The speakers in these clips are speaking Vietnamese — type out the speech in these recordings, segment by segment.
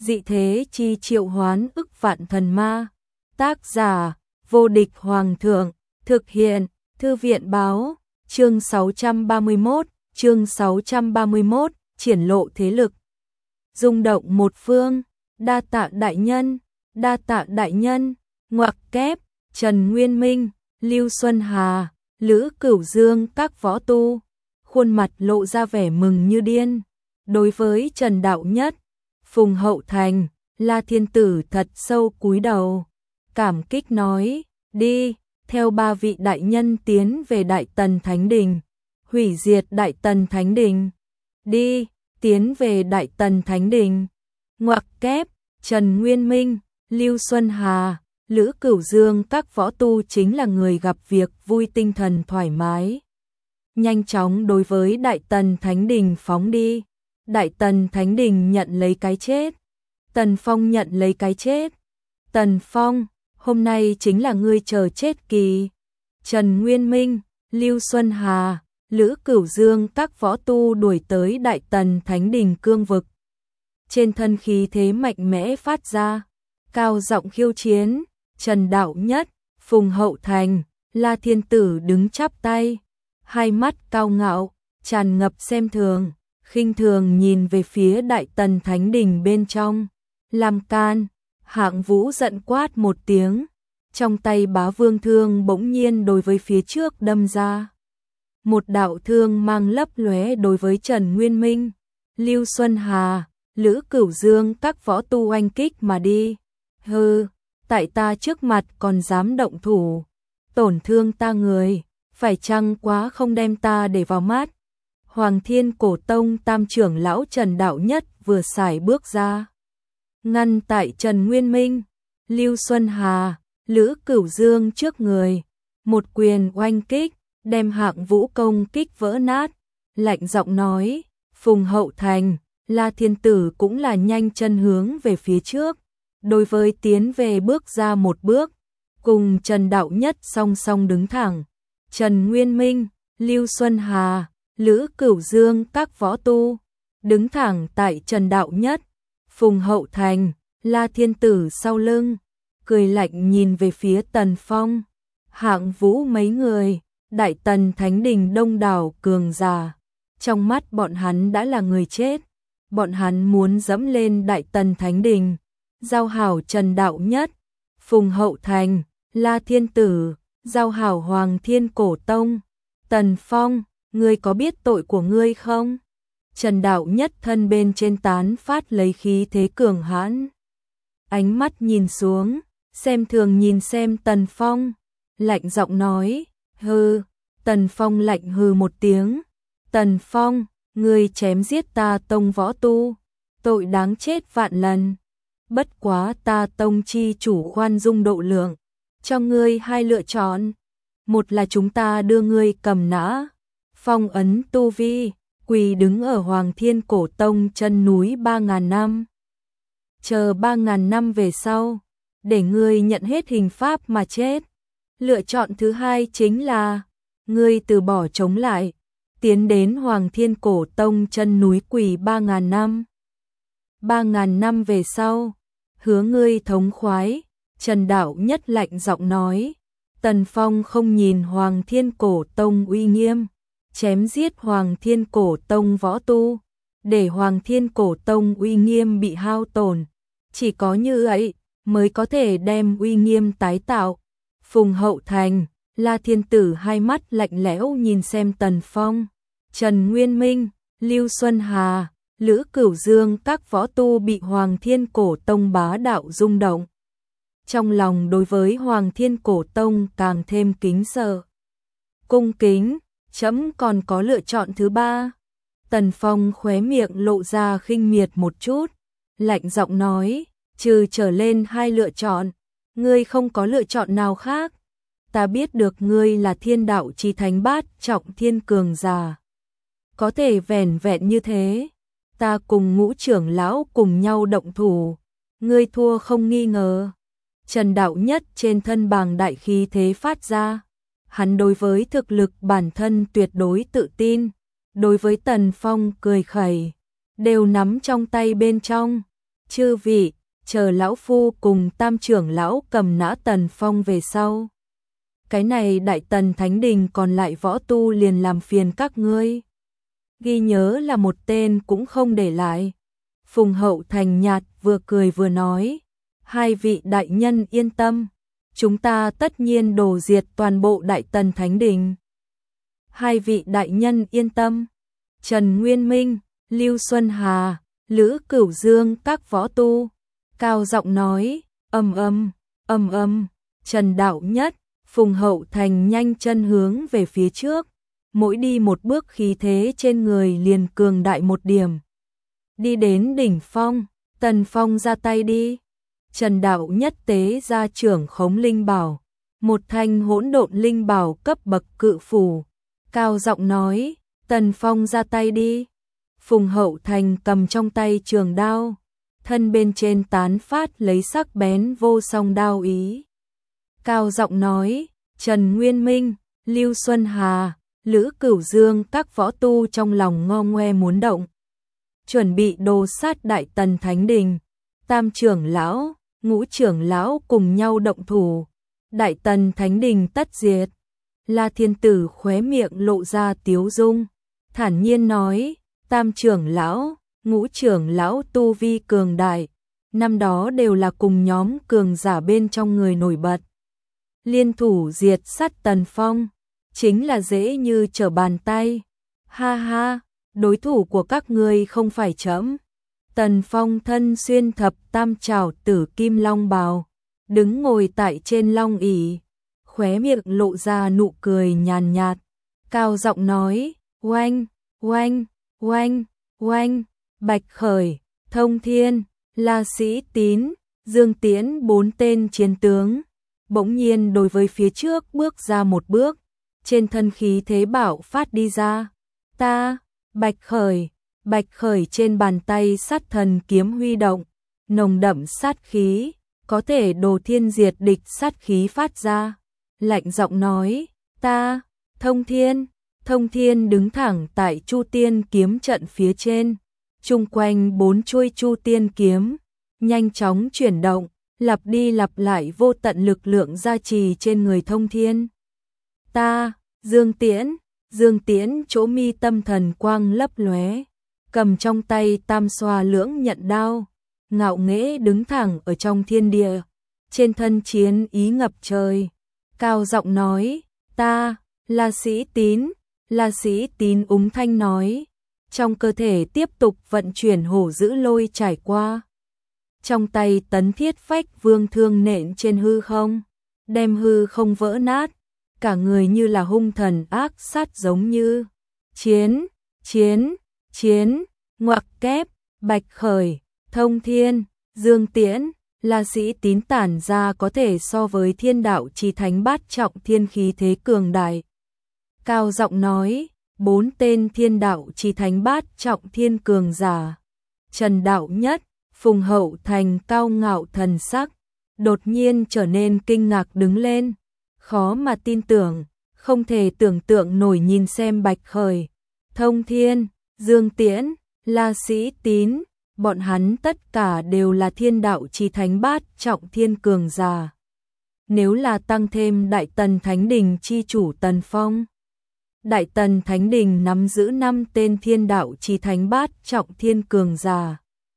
dị thế chi triệu hoán ức vạn thần ma. Tác giả, vô địch hoàng thượng, thực hiện, thư viện báo, chương 631, triển lộ thế lực. Rung động một phương, đa tạ đại nhân, ngoặc kép, Trần Nguyên Minh, Lưu Xuân Hà, Lữ Cửu Dương các võ tu, khuôn mặt lộ ra vẻ mừng như điên. Đối với Trần Đạo Nhất, Phùng Hậu Thành, La Thiên Tử thật sâu cúi đầu, cảm kích nói, đi, theo ba vị đại nhân tiến về Đại Tần Thánh Đình, hủy diệt Đại Tần Thánh Đình. Đi, tiến về Đại Tần Thánh Đình. Ngoặc kép, Trần Nguyên Minh, Lưu Xuân Hà, Lữ Cửu Dương các võ tu chính là người gặp việc vui, tinh thần thoải mái. Nhanh chóng đối với Đại Tần Thánh Đình phóng đi. Đại Tần Thánh Đình nhận lấy cái chết. Tần Phong nhận lấy cái chết. Tần Phong, hôm nay chính là ngươi chờ chết kỳ. Trần Nguyên Minh, Lưu Xuân Hà, Lữ Cửu Dương các võ tu đuổi tới Đại Tần Thánh Đình cương vực. Trên thân khí thế mạnh mẽ phát ra, cao giọng khiêu chiến. Trần Đạo Nhất, Phùng Hậu Thành, La Thiên Tử đứng chắp tay, hai mắt cao ngạo, tràn ngập xem thường, khinh thường nhìn về phía Đại Tần Thánh Đình bên trong. Làm can, Hạng Vũ giận quát một tiếng, trong tay Bá Vương thương bỗng nhiên đối với phía trước đâm ra. Một đạo thương mang lấp lóe đối với Trần Nguyên Minh, Lưu Xuân Hà, Lữ Cửu Dương các võ tu oanh kích mà đi. Hừ, tại ta trước mặt còn dám động thủ, tổn thương ta người, phải chăng quá không đem ta để vào mắt. Hoàng Thiên Cổ Tông tam trưởng lão Trần Đạo Nhất vừa xài bước ra, ngăn tại Trần Nguyên Minh, Lưu Xuân Hà, Lữ Cửu Dương trước người, một quyền oanh kích, đem Hạng Vũ công kích vỡ nát, lạnh giọng nói, Phùng Hậu Thành, La Thiên Tử cũng là nhanh chân hướng về phía trước, đối với tiến về bước ra một bước, cùng Trần Đạo Nhất song song đứng thẳng. Trần Nguyên Minh, Lưu Xuân Hà, Lữ Cửu Dương các võ tu, đứng thẳng tại Trần Đạo Nhất, Phùng Hậu Thành, La Thiên Tử sau lưng, cười lạnh nhìn về phía Tần Phong, Hạng Vũ mấy người, Đại Tần Thánh Đình đông đảo cường giả. Trong mắt bọn hắn đã là người chết, bọn hắn muốn dẫm lên Đại Tần Thánh Đình, giao hảo Trần Đạo Nhất, Phùng Hậu Thành, La Thiên Tử, giao hảo Hoàng Thiên Cổ Tông. Tần Phong, ngươi có biết tội của ngươi không? Trần Đạo Nhất thân bên trên tán phát lấy khí thế cường hãn, ánh mắt nhìn xuống, xem thường nhìn xem Tần Phong, lạnh giọng nói, hừ. Tần Phong lạnh hừ một tiếng, Tần Phong, ngươi chém giết ta tông võ tu, tội đáng chết vạn lần. Bất quá ta tông chi chủ khoan dung độ lượng, cho ngươi hai lựa chọn. Một là chúng ta đưa ngươi cầm nã, phong ấn tu vi, quỳ đứng ở Hoàng Thiên Cổ Tông chân núi 3.000 năm. Chờ 3.000 năm về sau, để ngươi nhận hết hình pháp mà chết. Lựa chọn thứ hai chính là ngươi từ bỏ chống lại, tiến đến Hoàng Thiên Cổ Tông chân núi quỳ 3.000 năm. 3.000 năm về sau, hứa ngươi thống khoái. Trần Đạo Nhất lạnh giọng nói. Tần Phong không nhìn Hoàng Thiên Cổ Tông uy nghiêm, chém giết Hoàng Thiên Cổ Tông võ tu, để Hoàng Thiên Cổ Tông uy nghiêm bị hao tổn. Chỉ có như vậy mới có thể đem uy nghiêm tái tạo. Phùng Hậu Thành, La Thiên Tử hai mắt lạnh lẽo nhìn xem Tần Phong. Trần Nguyên Minh, Lưu Xuân Hà, Lữ Cửu Dương các võ tu bị Hoàng Thiên Cổ Tông bá đạo rung động. Trong lòng đối với Hoàng Thiên Cổ Tông càng thêm kính sợ. Cung kính, trẫm còn có lựa chọn thứ ba. Tần Phong khóe miệng lộ ra khinh miệt một chút, lạnh giọng nói, trừ trở lên hai lựa chọn, ngươi không có lựa chọn nào khác. Ta biết được ngươi là thiên đạo chí thánh bát trọng thiên cường giả, có thể vẻn vẹn như thế, ta cùng Ngũ trưởng lão cùng nhau động thủ, ngươi thua không nghi ngờ. Trần Đạo Nhất trên thân bàng đại khí thế phát ra, hắn đối với thực lực bản thân tuyệt đối tự tin, đối với Tần Phong cười khẩy, đều nắm trong tay bên trong. Chư vị, chờ lão phu cùng Tam trưởng lão cầm nã Tần Phong về sau. Cái này Đại Tần Thánh Đình còn lại võ tu liền làm phiền các ngươi. Ghi nhớ là một tên cũng không để lại. Phùng Hậu Thành nhạt vừa cười vừa nói, hai vị đại nhân yên tâm, chúng ta tất nhiên đổ diệt toàn bộ Đại Tần Thánh Đình. Hai vị đại nhân yên tâm. Trần Nguyên Minh, Lưu Xuân Hà, Lữ Cửu Dương các võ tu cao giọng nói, ầm ầm. Trần Đạo Nhất, Phùng Hậu Thành nhanh chân hướng về phía trước, mỗi đi một bước khí thế trên người liền cường đại một điểm. Đi đến đỉnh phong, Tần Phong ra tay đi. Trần Đạo Nhất tế ra trưởng khống linh bảo, một thanh hỗn độn linh bảo cấp bậc cự phủ, cao giọng nói, Tần Phong ra tay đi. Phùng Hậu Thành cầm trong tay trường đao, thân bên trên tán phát lấy sắc bén vô song đao ý. Cao giọng nói, Trần Nguyên Minh, Lưu Xuân Hà, Lữ Cửu Dương các võ tu trong lòng ngo ngoe muốn động. Chuẩn bị đồ sát Đại Tần Thánh Đình. Tam trưởng lão, Ngũ trưởng lão cùng nhau động thủ. Đại Tần Thánh Đình tất diệt. La Thiên Tử khóe miệng lộ ra tiếu dung, thản nhiên nói, Tam trưởng lão, Ngũ trưởng lão tu vi cường đại, năm đó đều là cùng nhóm cường giả bên trong người nổi bật. Liên thủ diệt sát Tần Phong, chính là dễ như trở bàn tay. Ha ha, đối thủ của các ngươi không phải trẫm. Tần Phong thân xuyên thập tam trảo tử kim long bào, đứng ngồi tại trên long ỷ, khóe miệng lộ ra nụ cười nhàn nhạt, cao giọng nói, oanh, oanh, oanh, oanh, Bạch Khởi, Thông Thiên, La Sĩ Tín, Dương Tiễn bốn tên chiến tướng, bỗng nhiên đối với phía trước bước ra một bước, trên thân khí thế bạo phát đi ra. Ta, Bạch Khởi trên bàn tay sát thần kiếm huy động, nồng đậm sát khí, có thể đồ thiên diệt địch sát khí phát ra. Lạnh giọng nói, ta, Thông Thiên đứng thẳng tại Chu Tiên kiếm trận phía trên, chung quanh bốn chuôi Chu Tiên kiếm, nhanh chóng chuyển động, lặp đi lặp lại vô tận lực lượng gia trì trên người Thông Thiên. Ta, Dương Tiễn chỗ mi tâm thần quang lấp lóe, cầm trong tay tam xoa lưỡng nhận đao, ngạo nghễ đứng thẳng ở trong thiên địa, trên thân chiến ý ngập trời, cao giọng nói, ta, La Sĩ Tín úng thanh nói, trong cơ thể tiếp tục vận chuyển hổ dữ lôi trải qua. Trong tay Tấn Thiết Phách Vương thương nện trên hư không, đem hư không vỡ nát, cả người như là hung thần ác sát giống như. Chiến, ngoặc kép, Bạch Khởi, Thông Thiên, Dương Tiễn, La Sĩ Tín tản ra có thể so với thiên đạo chí thánh bát trọng thiên khí thế cường đại. Cao giọng nói, bốn tên thiên đạo chí thánh bát trọng thiên cường giả. Trần Đạo Nhất, Phùng Hậu Thành cao ngạo thần sắc, đột nhiên trở nên kinh ngạc đứng lên, khó mà tin tưởng, không thể tưởng tượng nổi nhìn xem Bạch Khởi, Thông Thiên, Dương Tiễn, La Sĩ Tín, bọn hắn tất cả đều là thiên đạo chí thánh bát trọng thiên cường giả. Nếu là tăng thêm Đại Tần Thánh Đình chi chủ Tần Phong, Đại Tần Thánh Đình nắm giữ 5 tên thiên đạo chí thánh bát trọng thiên cường giả.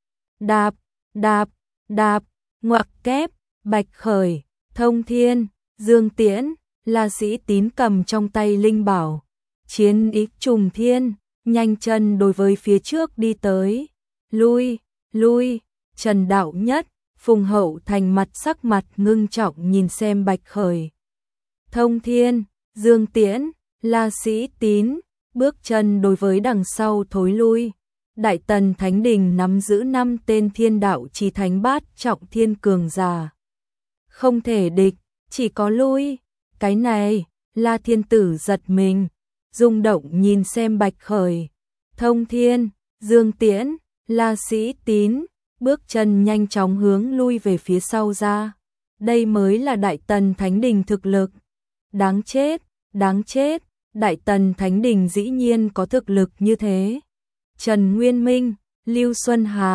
Đạp, ngoặc kép, Bạch Khởi, Thông Thiên, Dương Tiễn, La Sĩ Tín cầm trong tay linh bảo, chiến ý trùng thiên, nhanh chân đối với phía trước đi tới. Lui, Trần Đạo Nhất, Phùng Hậu Thành sắc mặt ngưng trọng nhìn xem Bạch Khởi, Thông Thiên, Dương Tiễn, La Sĩ Tín, bước chân đối với đằng sau thối lui. Đại Tần Thánh Đình nắm giữ 5 tên thiên đạo chí thánh bát trọng thiên cường giả. Không thể địch, chỉ có lui. Cái này, La Thiên Tử giật mình, rung động nhìn xem Bạch Khởi, Thông Thiên, Dương Tiễn, La Sĩ Tín, bước chân nhanh chóng hướng lui về phía sau ra. Đây mới là Đại Tần Thánh Đình thực lực. Đáng chết, Đại Tần Thánh Đình dĩ nhiên có thực lực như thế. Trần Nguyên Minh, Lưu Xuân Hà,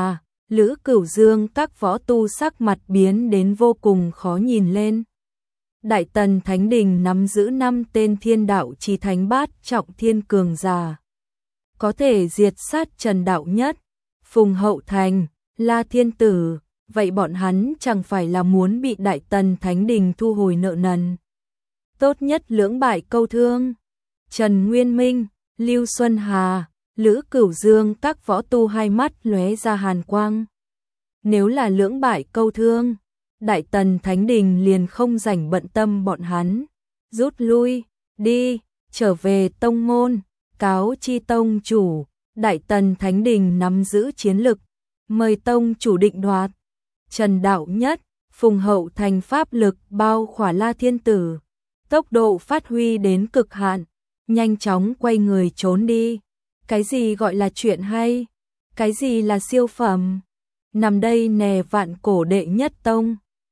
Lữ Cửu Dương các võ tu sắc mặt biến đến vô cùng khó nhìn lên. Đại Tần Thánh Đình nắm giữ 5 tên thiên đạo chí thánh bát trọng thiên cường giả. Có thể diệt sát Trần Đạo Nhất, Phùng Hậu Thành, La Thiên Tử, vậy bọn hắn chẳng phải là muốn bị Đại Tần Thánh Đình thu hồi nợ nần. Tốt nhất lưỡng bại câu thương. Trần Nguyên Minh, Lưu Xuân Hà, Lữ Cửu Dương các võ tu hai mắt lóe ra hàn quang. Nếu là lưỡng bại câu thương, Đại Tần Thánh Đình liền không rảnh bận tâm bọn hắn. Rút lui, đi, trở về tông môn, cáo chi tông chủ, Đại Tần Thánh Đình nắm giữ chiến lực, mời tông chủ định đoạt. Trần Đạo Nhất, Phùng Hậu Thành pháp lực bao khỏa La Thiên Tử, tốc độ phát huy đến cực hạn, nhanh chóng quay người trốn đi. Cái gì gọi là chuyện hay? Cái gì là siêu phẩm? Nằm đây nè vạn cổ đệ nhất tông.